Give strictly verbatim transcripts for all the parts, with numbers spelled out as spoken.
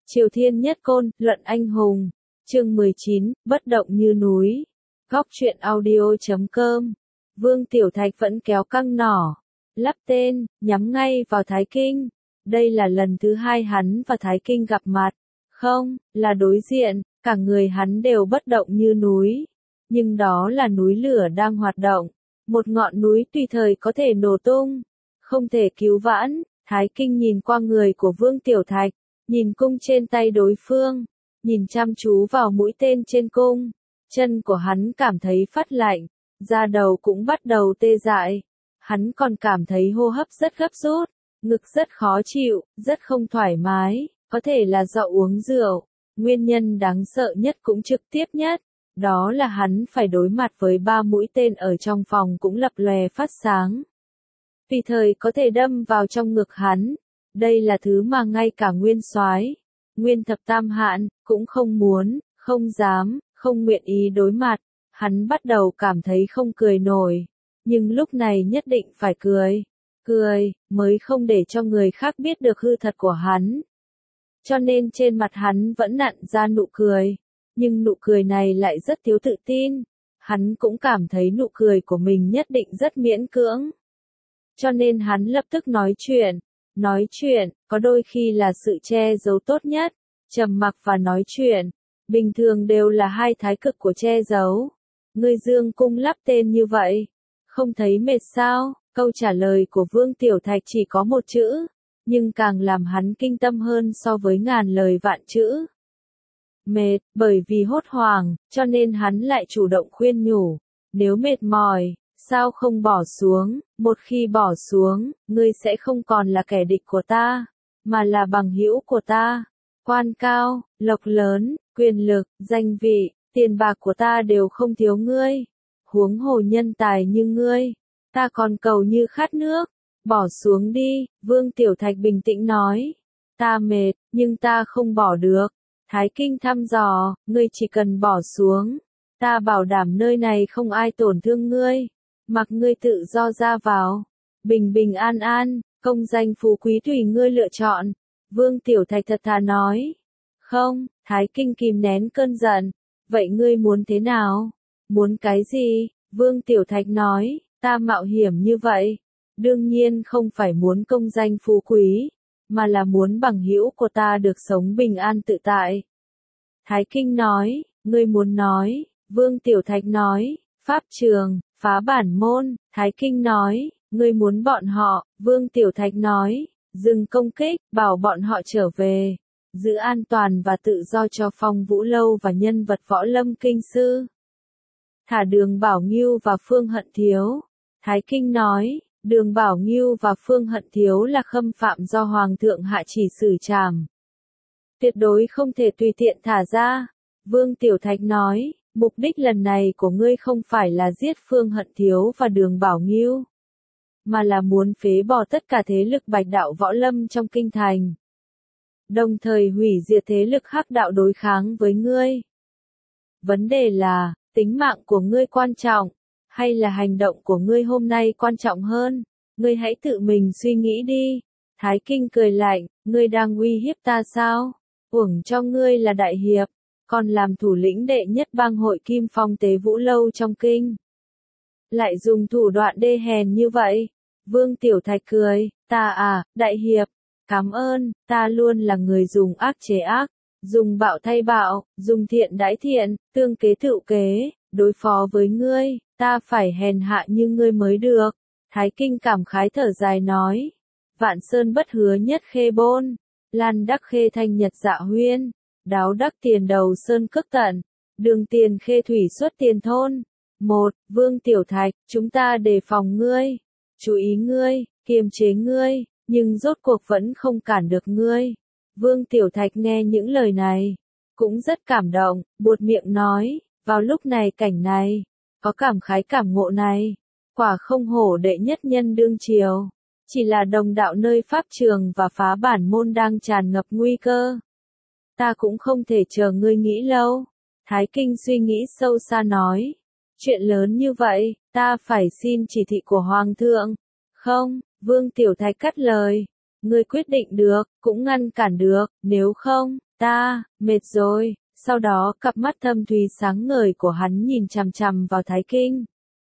Triều Thiên Nhất Côn, Luận Anh Hùng. Chương mười chín, Bất động như núi. Góc truyện audio chấm com. Vương Tiểu Thạch vẫn kéo căng nỏ, lắp tên, nhắm ngay vào Thái Kinh. Đây là lần thứ hai hắn và Thái Kinh gặp mặt. Không, là đối diện, cả người hắn đều bất động như núi. Nhưng đó là núi lửa đang hoạt động. Một ngọn núi tùy thời có thể nổ tung. Không thể cứu vãn. Thái Kinh nhìn qua người của Vương Tiểu Thạch, nhìn cung trên tay đối phương, nhìn chăm chú vào mũi tên trên cung. Chân của hắn cảm thấy phát lạnh, da đầu cũng bắt đầu tê dại. Hắn còn cảm thấy hô hấp rất gấp rút, ngực rất khó chịu, rất không thoải mái, có thể là do uống rượu. Nguyên nhân đáng sợ nhất cũng trực tiếp nhất, đó là hắn phải đối mặt với ba mũi tên ở trong phòng cũng lập lòe phát sáng. Tùy thời có thể đâm vào trong ngực hắn. Đây là thứ mà ngay cả Nguyên Soái, Nguyên Thập Tam Hạn, cũng không muốn, không dám, không nguyện ý đối mặt. Hắn bắt đầu cảm thấy không cười nổi. Nhưng lúc này nhất định phải cười. Cười, mới không để cho người khác biết được hư thật của hắn. Cho nên trên mặt hắn vẫn nặn ra nụ cười. Nhưng nụ cười này lại rất thiếu tự tin. Hắn cũng cảm thấy nụ cười của mình nhất định rất miễn cưỡng. Cho nên hắn lập tức nói chuyện. Nói chuyện, có đôi khi là sự che giấu tốt nhất. Trầm mặc và nói chuyện, bình thường đều là hai thái cực của che giấu. Ngươi dương cung lắp tên như vậy, không thấy mệt sao? Câu trả lời của Vương Tiểu Thạch chỉ có một chữ, nhưng càng làm hắn kinh tâm hơn so với ngàn lời vạn chữ. Mệt, bởi vì hốt hoảng, cho nên hắn lại chủ động khuyên nhủ. Nếu mệt mỏi, sao không bỏ xuống? Một khi bỏ xuống, ngươi sẽ không còn là kẻ địch của ta, mà là bằng hữu của ta. Quan cao, lộc lớn, quyền lực, danh vị, tiền bạc của ta đều không thiếu ngươi. Huống hồ nhân tài như ngươi, ta còn cầu như khát nước. Bỏ xuống đi, Vương Tiểu Thạch bình tĩnh nói. Ta mệt, nhưng ta không bỏ được. Thái Kinh thăm dò, ngươi chỉ cần bỏ xuống. Ta bảo đảm nơi này không ai tổn thương ngươi. Mặc ngươi tự do ra vào. Bình bình an an, công danh phú quý tùy ngươi lựa chọn. Vương Tiểu Thạch thật thà nói. Không, Thái Kinh kìm nén cơn giận. Vậy ngươi muốn thế nào? Muốn cái gì? Vương Tiểu Thạch nói. Ta mạo hiểm như vậy. Đương nhiên không phải muốn công danh phú quý, mà là muốn bằng hữu của ta được sống bình an tự tại. Thái Kinh nói. Ngươi muốn nói. Vương Tiểu Thạch nói. Pháp trường, phá bản môn. Thái Kinh nói. Ngươi muốn bọn họ. Vương Tiểu Thạch nói. Dừng công kích, bảo bọn họ trở về. Giữ an toàn và tự do cho Phong Vũ Lâu và nhân vật võ lâm kinh sư. Thả Đường Bảo Ngưu và Phương Hận Thiếu. Thái Kinh nói. Đường Bảo Ngưu và Phương Hận Thiếu là khâm phạm do Hoàng thượng hạ chỉ xử trảm. Tuyệt đối không thể tùy tiện thả ra. Vương Tiểu Thạch nói. Mục đích lần này của ngươi không phải là giết Phương Hận Thiếu và Đường Bảo Ngưu, mà là muốn phế bỏ tất cả thế lực bạch đạo võ lâm trong kinh thành. Đồng thời hủy diệt thế lực hắc đạo đối kháng với ngươi. Vấn đề là, tính mạng của ngươi quan trọng, hay là hành động của ngươi hôm nay quan trọng hơn? Ngươi hãy tự mình suy nghĩ đi. Thái Kinh cười lạnh, ngươi đang uy hiếp ta sao? Uổng cho ngươi là đại hiệp, còn làm thủ lĩnh đệ nhất bang hội Kim Phong Tế Vũ Lâu trong kinh. Lại dùng thủ đoạn đê hèn như vậy. Vương Tiểu Thạch cười. Ta à, đại hiệp, cảm ơn. Ta luôn là người dùng ác chế ác, dùng bạo thay bạo, dùng thiện đãi thiện, tương kế tự kế. Đối phó với ngươi, ta phải hèn hạ như ngươi mới được. Thái Kinh cảm khái thở dài nói. Vạn sơn bất hứa nhất khê bôn, lan đắc khê thanh nhật dạ huyên, đáo đắc tiền đầu sơn cước tận, đường tiền khê thủy xuất tiền thôn. Một, Vương Tiểu Thạch, chúng ta đề phòng ngươi, chú ý ngươi, kiềm chế ngươi, nhưng rốt cuộc vẫn không cản được ngươi. Vương Tiểu Thạch nghe những lời này, cũng rất cảm động, buột miệng nói. Vào lúc này cảnh này, có cảm khái cảm ngộ này, quả không hổ đệ nhất nhân đương triều, chỉ là đồng đạo nơi pháp trường và phá bản môn đang tràn ngập nguy cơ. Ta cũng không thể chờ ngươi nghĩ lâu. Thái Kinh suy nghĩ sâu xa nói. Chuyện lớn như vậy, ta phải xin chỉ thị của Hoàng thượng. Không, Vương Tiểu Thạch cắt lời. Ngươi quyết định được, cũng ngăn cản được, nếu không, ta, mệt rồi. Sau đó cặp mắt thâm thúy sáng ngời của hắn nhìn chằm chằm vào Thái Kinh.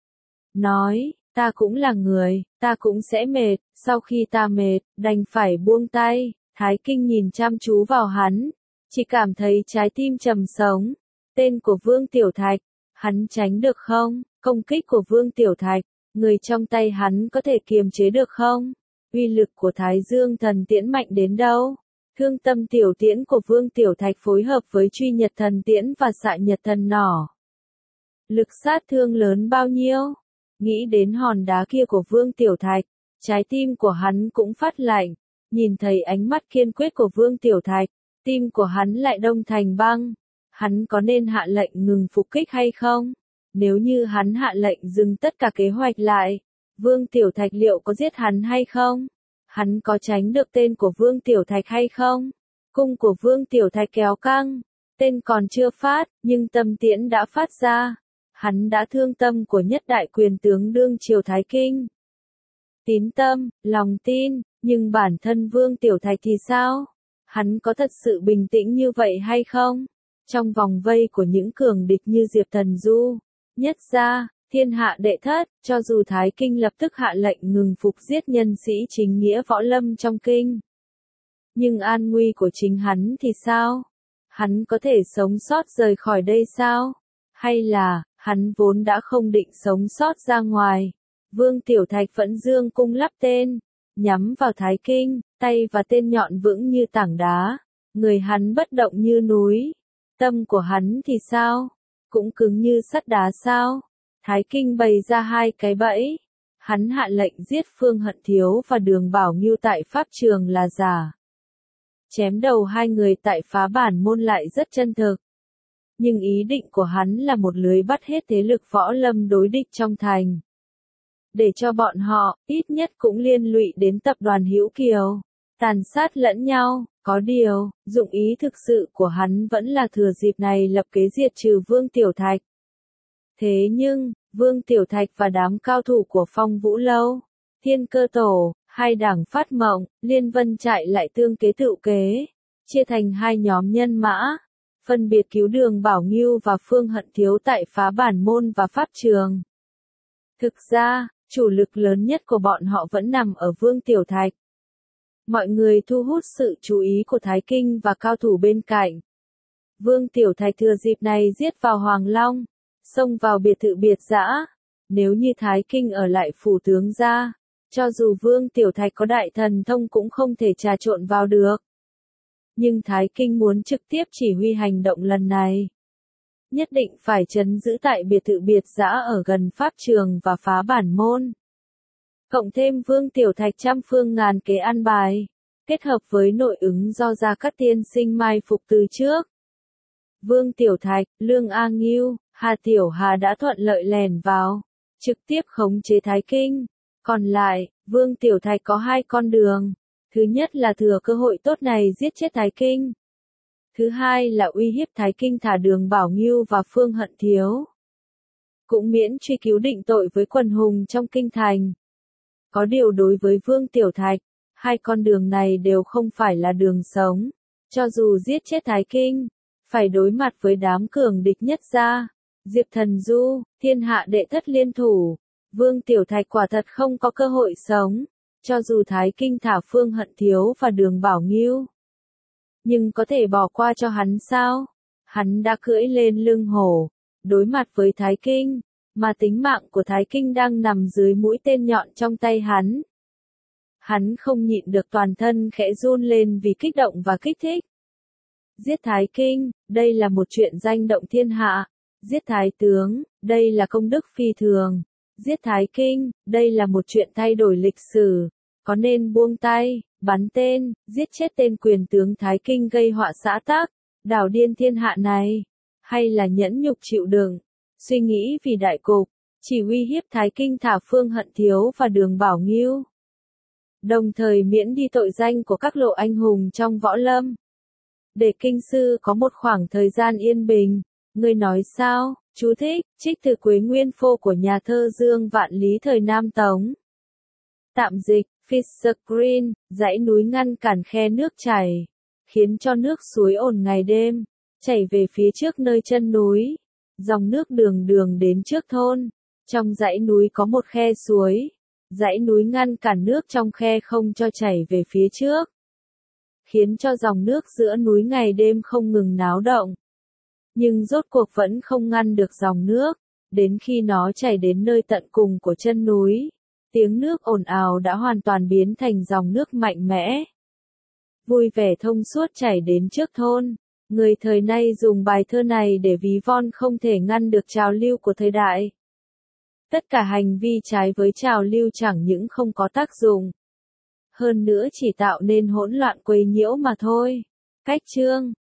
Nói, ta cũng là người, ta cũng sẽ mệt, sau khi ta mệt, đành phải buông tay. Thái Kinh nhìn chăm chú vào hắn, chỉ cảm thấy trái tim trầm sống. Tên của Vương Tiểu Thạch, hắn tránh được không? Công kích của Vương Tiểu Thạch, người trong tay hắn có thể kiềm chế được không? Uy lực của Thái Dương thần tiễn mạnh đến đâu? Thương tâm tiểu tiễn của Vương Tiểu Thạch phối hợp với truy nhật thần tiễn và xạ nhật thần nỏ. Lực sát thương lớn bao nhiêu? Nghĩ đến hòn đá kia của Vương Tiểu Thạch, trái tim của hắn cũng phát lạnh. Nhìn thấy ánh mắt kiên quyết của Vương Tiểu Thạch, tim của hắn lại đông thành băng. Hắn có nên hạ lệnh ngừng phục kích hay không? Nếu như hắn hạ lệnh dừng tất cả kế hoạch lại, Vương Tiểu Thạch liệu có giết hắn hay không? Hắn có tránh được tên của Vương Tiểu Thạch hay không? Cung của Vương Tiểu Thạch kéo căng, tên còn chưa phát, nhưng tâm tiễn đã phát ra. Hắn đã thương tâm của nhất đại quyền tướng đương triều Thái Kinh. Tín tâm, lòng tin, nhưng bản thân Vương Tiểu Thạch thì sao? Hắn có thật sự bình tĩnh như vậy hay không? Trong vòng vây của những cường địch như Diệp Thần Du, Nhất Gia, Thiên Hạ Đệ Thất, cho dù Thái Kinh lập tức hạ lệnh ngừng phục giết nhân sĩ chính nghĩa võ lâm trong kinh. Nhưng an nguy của chính hắn thì sao? Hắn có thể sống sót rời khỏi đây sao? Hay là, hắn vốn đã không định sống sót ra ngoài? Vương Tiểu Thạch vẫn dương cung lắp tên, nhắm vào Thái Kinh, tay và tên nhọn vững như tảng đá, người hắn bất động như núi. Tâm của hắn thì sao? Cũng cứng như sắt đá sao? Thái Kinh bày ra hai cái bẫy. Hắn hạ lệnh giết Phương Hận Thiếu và Đường Bảo Ngưu tại pháp trường là giả. Chém đầu hai người tại phá bản môn lại rất chân thực. Nhưng ý định của hắn là một lưới bắt hết thế lực võ lâm đối địch trong thành. Để cho bọn họ, ít nhất cũng liên lụy đến tập đoàn Hữu Kiều. Tàn sát lẫn nhau, có điều, dụng ý thực sự của hắn vẫn là thừa dịp này lập kế diệt trừ Vương Tiểu Thạch. Thế nhưng, Vương Tiểu Thạch và đám cao thủ của Phong Vũ Lâu, Thiên Cơ Tổ, hai đảng phát mộng, Liên Vân Trại lại tương kế tự kế, chia thành hai nhóm nhân mã, phân biệt cứu Đường Bảo Ngưu và Phương Hận Thiếu tại phá bản môn và pháp trường. Thực ra, chủ lực lớn nhất của bọn họ vẫn nằm ở Vương Tiểu Thạch. Mọi người thu hút sự chú ý của Thái Kinh và cao thủ bên cạnh. Vương Tiểu Thạch thừa dịp này giết vào Hoàng Long, xông vào biệt thự biệt dã. Nếu như Thái Kinh ở lại phủ tướng gia, cho dù Vương Tiểu Thạch có đại thần thông cũng không thể trà trộn vào được. Nhưng Thái Kinh muốn trực tiếp chỉ huy hành động lần này. Nhất định phải trấn giữ tại biệt thự biệt dã ở gần pháp trường và phá bản môn. Cộng thêm Vương Tiểu Thạch trăm phương ngàn kế ăn bài, kết hợp với nội ứng do Gia Cát tiên sinh mai phục từ trước. Vương Tiểu Thạch, Lương A Ngưu, Hà Tiểu Hà đã thuận lợi lèn vào, trực tiếp khống chế Thái Kinh. Còn lại, Vương Tiểu Thạch có hai con đường. Thứ nhất là thừa cơ hội tốt này giết chết Thái Kinh. Thứ hai là uy hiếp Thái Kinh thả Đường Bảo Ngưu và Phương Hận Thiếu. Cũng miễn truy cứu định tội với quần hùng trong kinh thành. Có điều đối với Vương Tiểu Thạch, hai con đường này đều không phải là đường sống. Cho dù giết chết Thái Kinh, phải đối mặt với đám cường địch Nhất Gia, Diệp Thần Du, Thiên Hạ Đệ Thất liên thủ. Vương Tiểu Thạch quả thật không có cơ hội sống, cho dù Thái Kinh thả Phương Hận Thiếu và Đường Bảo Ngưu. Nhưng có thể bỏ qua cho hắn sao? Hắn đã cưỡi lên lưng hổ, đối mặt với Thái Kinh, mà tính mạng của Thái Kinh đang nằm dưới mũi tên nhọn trong tay hắn. Hắn không nhịn được toàn thân khẽ run lên vì kích động và kích thích. Giết Thái Kinh, đây là một chuyện danh động thiên hạ. Giết Thái Tướng, đây là công đức phi thường. Giết Thái Kinh, đây là một chuyện thay đổi lịch sử. Có nên buông tay, bắn tên, giết chết tên quyền tướng Thái Kinh gây họa xã tắc, đảo điên thiên hạ này? Hay là nhẫn nhục chịu đựng, suy nghĩ vì đại cục, chỉ uy hiếp Thái Kinh thả Phương Hận Thiếu và Đường Bảo Ngưu? Đồng thời miễn đi tội danh của các lộ anh hùng trong võ lâm. Để kinh sư có một khoảng thời gian yên bình. Ngươi nói sao? Chú thích, trích từ Quế Nguyên Phô của nhà thơ Dương Vạn Lý thời Nam Tống. Tạm dịch, Fisher Green, dãy núi ngăn cản khe nước chảy, khiến cho nước suối ồn ngày đêm, chảy về phía trước nơi chân núi. Dòng nước đường đường đến trước thôn. Trong dãy núi có một khe suối. Dãy núi ngăn cản nước trong khe không cho chảy về phía trước, khiến cho dòng nước giữa núi ngày đêm không ngừng náo động. Nhưng rốt cuộc vẫn không ngăn được dòng nước, đến khi nó chảy đến nơi tận cùng của chân núi, tiếng nước ồn ào đã hoàn toàn biến thành dòng nước mạnh mẽ, vui vẻ thông suốt chảy đến trước thôn. Người thời nay dùng bài thơ này để ví von không thể ngăn được trào lưu của thời đại. Tất cả hành vi trái với trào lưu chẳng những không có tác dụng, hơn nữa chỉ tạo nên hỗn loạn quấy nhiễu mà thôi. Cách chương